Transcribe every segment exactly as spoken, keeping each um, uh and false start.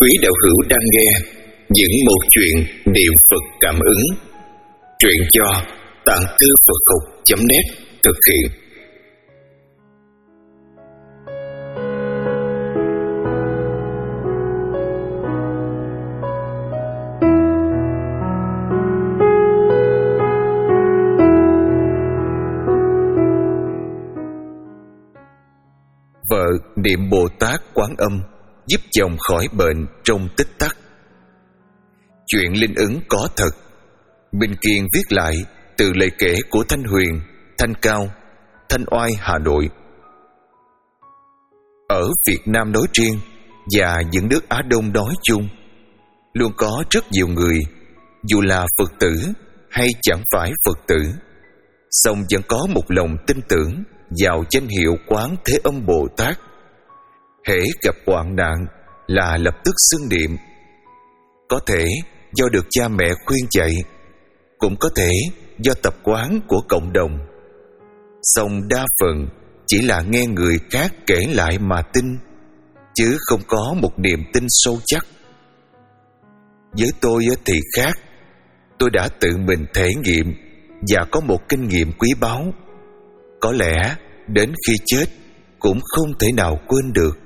quý đạo hữu đang nghe những một chuyện niệm Phật cảm ứng. Truyện do tạng thư Phật học chấm net thực hiện. Vợ niệm Bồ Tát Quán Âm giúp chồng khỏi bệnh trong tích tắc. Chuyện linh ứng có thật. Minh Kiên viết lại từ lời kể của Thanh Huyền, Thanh Cao, Thanh Oai, Hà Nội. Ở Việt Nam nói riêng và những nước Á Đông nói chung, luôn có rất nhiều người, dù là Phật tử hay chẳng phải Phật tử, song vẫn có một lòng tin tưởng vào danh hiệu Quán Thế Âm Bồ Tát. hễ gặp hoạn nạn là lập tức xưng niệm. Có thể do được cha mẹ khuyên dạy, cũng có thể do tập quán của cộng đồng. Song đa phần chỉ là nghe người khác kể lại mà tin, chứ không có một niềm tin sâu chắc. Với tôi thì khác. Tôi đã tự mình thể nghiệm và có một kinh nghiệm quý báu, có lẽ đến khi chết cũng không thể nào quên được.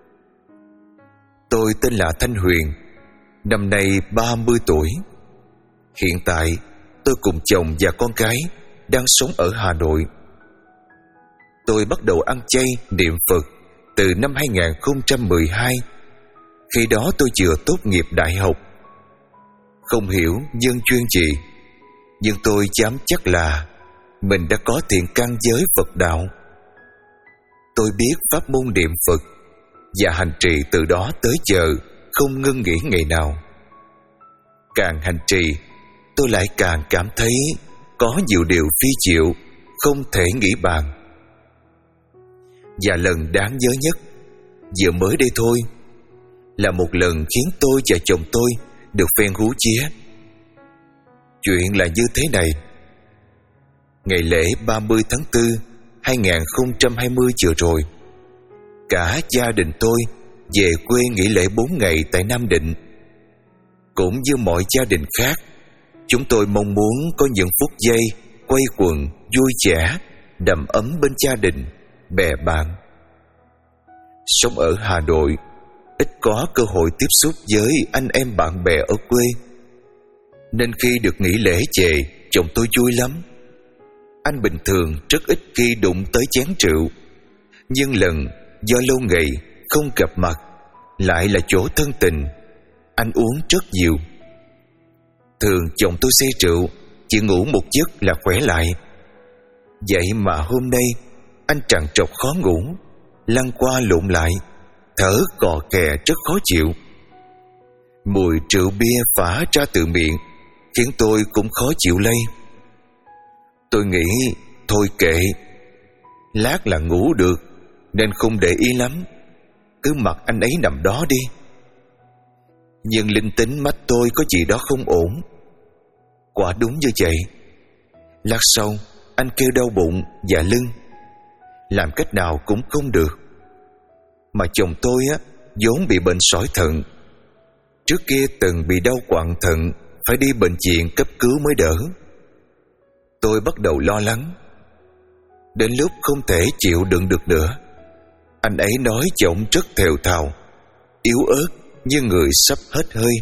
Tôi tên là Thanh Huyền, năm nay ba mươi tuổi. Hiện tại tôi cùng chồng và con gái đang sống ở Hà Nội. Tôi bắt đầu ăn chay niệm Phật từ năm hai không một hai. Khi đó tôi vừa tốt nghiệp đại học. Không hiểu nhân duyên gì, nhưng tôi dám chắc là mình đã có thiện căn với Phật đạo. Tôi biết pháp môn niệm Phật và hành trì từ đó tới giờ không ngưng nghỉ ngày nào. Càng hành trì, tôi lại càng cảm thấy có nhiều điều phi diệu không thể nghĩ bàn. Và lần đáng nhớ nhất vừa mới đây thôi là một lần khiến tôi và chồng tôi được phen hú chía. Chuyện là như thế này. Ngày lễ ba mươi tháng tư hai không hai không vừa rồi, cả gia đình tôi về quê nghỉ lễ bốn ngày tại Nam Định. Cũng như mọi gia đình khác, chúng tôi mong muốn có những phút giây quây quần vui vẻ, đầm ấm bên gia đình, bè bạn. Sống ở Hà Nội, ít có cơ hội tiếp xúc với anh em bạn bè ở quê, nên khi được nghỉ lễ về, chồng tôi vui lắm. Anh bình thường rất ít khi đụng tới chén rượu, nhưng lần do lâu ngày không gặp mặt, lại là chỗ thân tình, anh uống rất nhiều. Thường chồng tôi say rượu, chỉ ngủ một giấc là khỏe lại. Vậy mà hôm nay anh trằn trọc khó ngủ, lăn qua lộn lại, thở cò kè rất khó chịu. Mùi rượu bia phả ra từ miệng khiến tôi cũng khó chịu lây. Tôi nghĩ thôi kệ, lát là ngủ được nên không để ý lắm, cứ mặc anh ấy nằm đó đi. Nhưng linh tính mắt tôi có gì đó không ổn. Quả đúng như vậy. Lát sau anh kêu đau bụng và lưng, làm cách nào cũng không được. Mà chồng tôi á vốn bị bệnh sỏi thận, trước kia từng bị đau quặn thận, phải đi bệnh viện cấp cứu mới đỡ. Tôi bắt đầu lo lắng. Đến lúc không thể chịu đựng được nữa, anh ấy nói giọng rất thều thào, yếu ớt như người sắp hết hơi.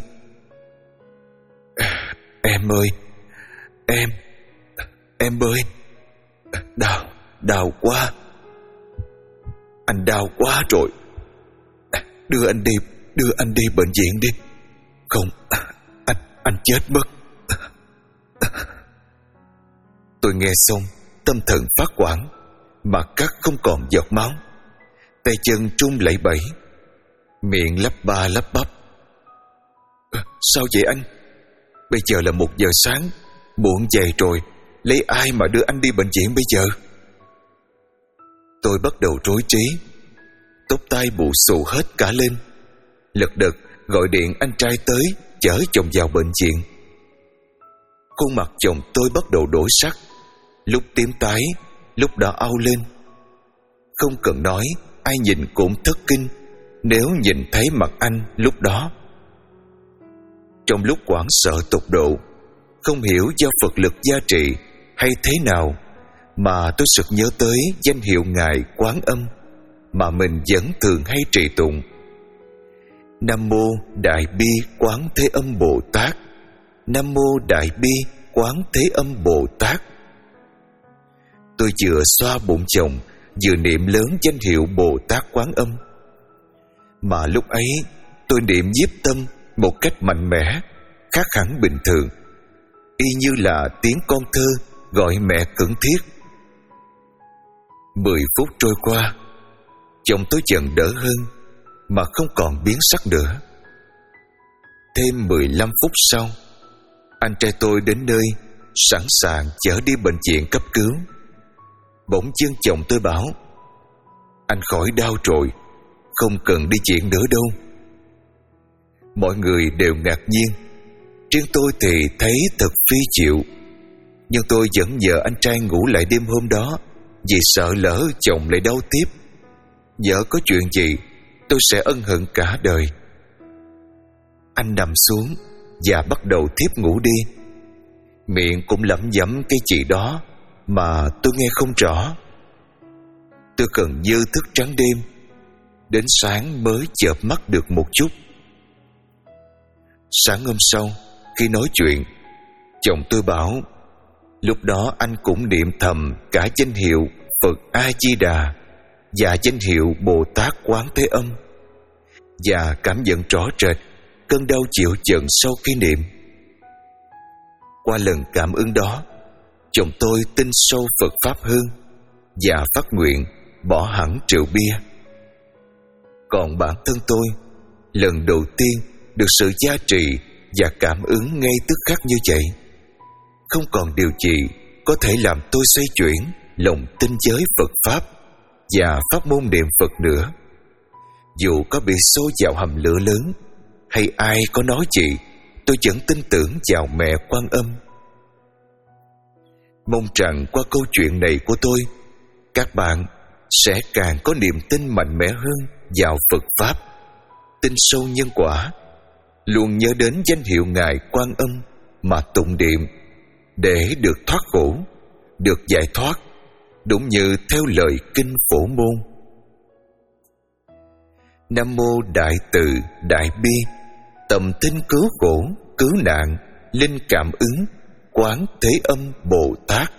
Em ơi, em, em ơi, đau, đau quá. Anh đau quá rồi. Đưa anh đi, đưa anh đi bệnh viện đi. Không, anh, anh chết mất. Tôi nghe xong, tâm thần phát hoảng, mặt cắt không còn giọt máu, tay chân run lẩy bẩy, miệng lắp ba lắp bắp. Sao vậy anh? Bây giờ là một giờ sáng, muộn vậy rồi, lấy ai mà đưa anh đi bệnh viện bây giờ? Tôi bắt đầu rối trí, tóc tai bù xù hết cả lên, lật đật gọi điện anh trai tới chở chồng vào bệnh viện. Khuôn mặt chồng tôi bắt đầu đổi sắc, lúc tím tái, lúc đỏ au lên. Không cần nói, ai nhìn cũng thất kinh nếu nhìn thấy mặt anh lúc đó. trong lúc hoảng sợ tột độ, không hiểu do Phật lực gia trị hay thế nào mà tôi sực nhớ tới danh hiệu Ngài Quán Âm mà mình vẫn thường hay trì tụng. Nam mô Đại Bi Quán Thế Âm Bồ Tát. Nam mô Đại Bi Quán Thế Âm Bồ Tát. Tôi vừa xoa bụng chồng, vừa niệm lớn danh hiệu Bồ Tát Quán Âm. Mà lúc ấy tôi niệm nhiếp tâm một cách mạnh mẽ, khác hẳn bình thường, y như là tiếng con thơ gọi mẹ khẩn thiết. Mười phút trôi qua, chồng tôi dần đỡ hơn mà không còn biến sắc nữa. Thêm mười lăm phút sau, anh trai tôi đến nơi, sẵn sàng chở đi bệnh viện cấp cứu. Bỗng dưng chồng tôi bảo: anh khỏi đau rồi, không cần đi viện nữa đâu. Mọi người đều ngạc nhiên, riêng tôi thì thấy thật phi diệu. Nhưng tôi vẫn nhờ anh trai ngủ lại đêm hôm đó, vì sợ lỡ chồng lại đau tiếp. Nhỡ có chuyện gì, tôi sẽ ân hận cả đời. Anh nằm xuống và bắt đầu thiếp ngủ đi. Miệng cũng lẩm nhẩm cái gì đó mà tôi nghe không rõ. Tôi gần như thức trắng đêm, đến sáng mới chợp mắt được một chút. Sáng hôm sau, khi nói chuyện, chồng tôi bảo lúc đó anh cũng niệm thầm cả danh hiệu Phật A-di-đà và danh hiệu Bồ Tát Quán Thế Âm, và cảm nhận rõ rệt cơn đau chịu chận sau khi niệm. Qua lần cảm ứng đó, chồng tôi tin sâu Phật Pháp hơn và phát nguyện bỏ hẳn rượu bia. Còn bản thân tôi, lần đầu tiên được sự gia trì và cảm ứng ngay tức khắc như vậy. Không còn điều gì có thể làm tôi xoay chuyển lòng tin giới Phật Pháp và pháp môn niệm Phật nữa. Dù có bị xô vào hầm lửa lớn, hay ai có nói gì, tôi vẫn tin tưởng vào mẹ Quan Âm. Mong rằng qua câu chuyện này của tôi, các bạn sẽ càng có niềm tin mạnh mẽ hơn vào Phật Pháp, tin sâu nhân quả, luôn nhớ đến danh hiệu Ngài Quan Âm mà tụng niệm để được thoát khổ, được giải thoát, đúng như theo lời kinh Phổ Môn. Nam mô Đại Từ Đại Bi, tầm tinh cứu khổ, cứu nạn, linh cảm ứng, Quán Thế Âm Bồ Tát.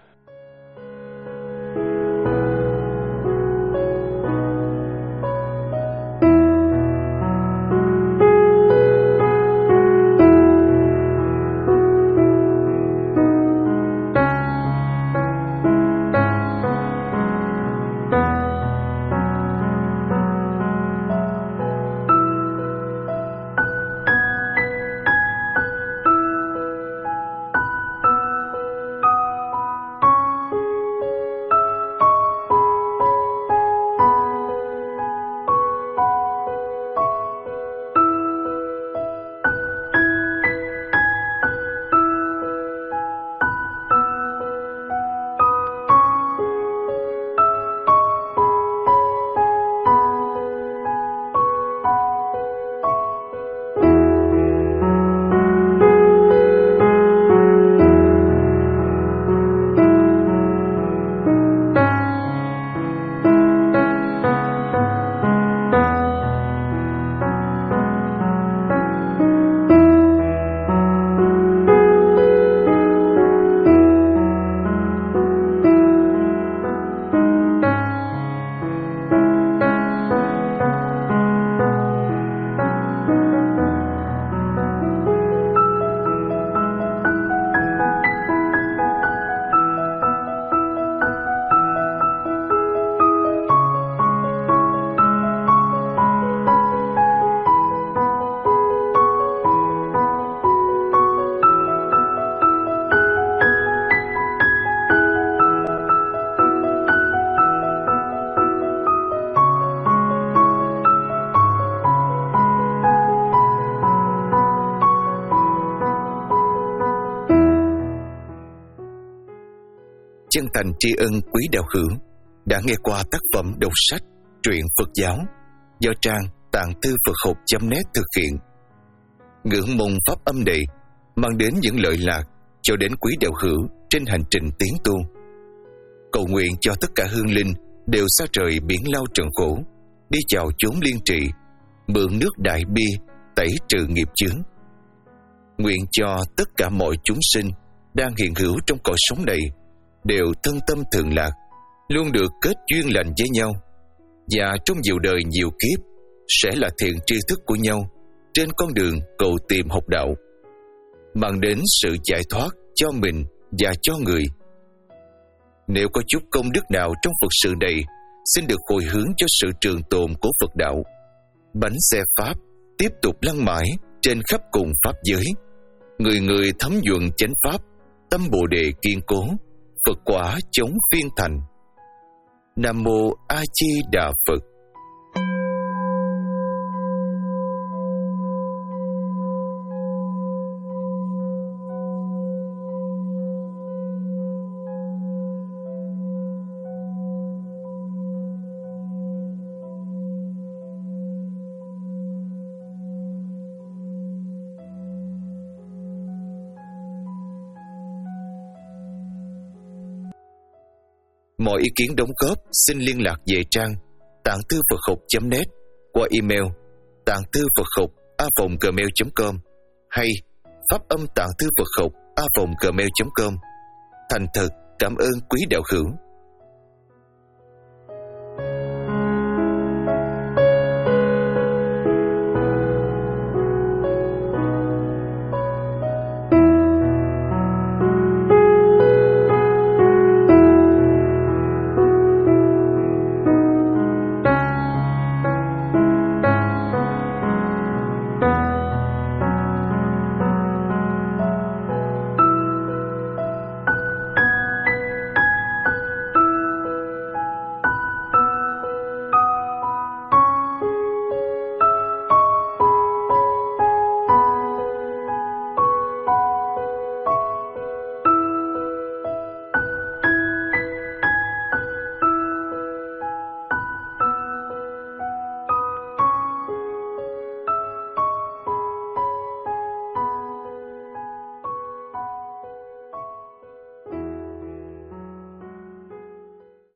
Chân thành tri ân quý đạo hữu đã nghe qua tác phẩm đọc sách Truyện Phật giáo do trang tạng thư Phật học chấm net thực hiện. ngưỡng mong pháp âm này mang đến những lợi lạc cho đến quý đạo hữu trên hành trình tiến tu. Cầu nguyện cho tất cả hương linh đều xa rời biển lao trần khổ, đi vào chốn liên trị, mượn nước đại bi tẩy trừ nghiệp chướng. Nguyện cho tất cả mọi chúng sinh đang hiện hữu trong cõi sống này đều thân tâm thường lạc, luôn được kết duyên lành với nhau, và trong nhiều đời nhiều kiếp sẽ là thiện tri thức của nhau trên con đường cầu tìm học đạo, mang đến sự giải thoát cho mình và cho người. Nếu có chút công đức nào trong Phật sự này, xin được hồi hướng cho sự trường tồn của Phật đạo. Bánh xe Pháp tiếp tục lăn mãi trên khắp cùng Pháp giới. Người người thấm nhuận chánh Pháp, tâm Bồ Đề kiên cố, Phật quả chống phiên thành. Nam Mô A Di Đà Phật. Mọi ý kiến đóng góp xin liên lạc về trang tạng thư Phật học chấm net qua email tạng thư Phật học a còng gmail chấm com hay pháp âm tạng thư Phật học a còng gmail chấm com. Thành thật cảm ơn quý đạo hữu.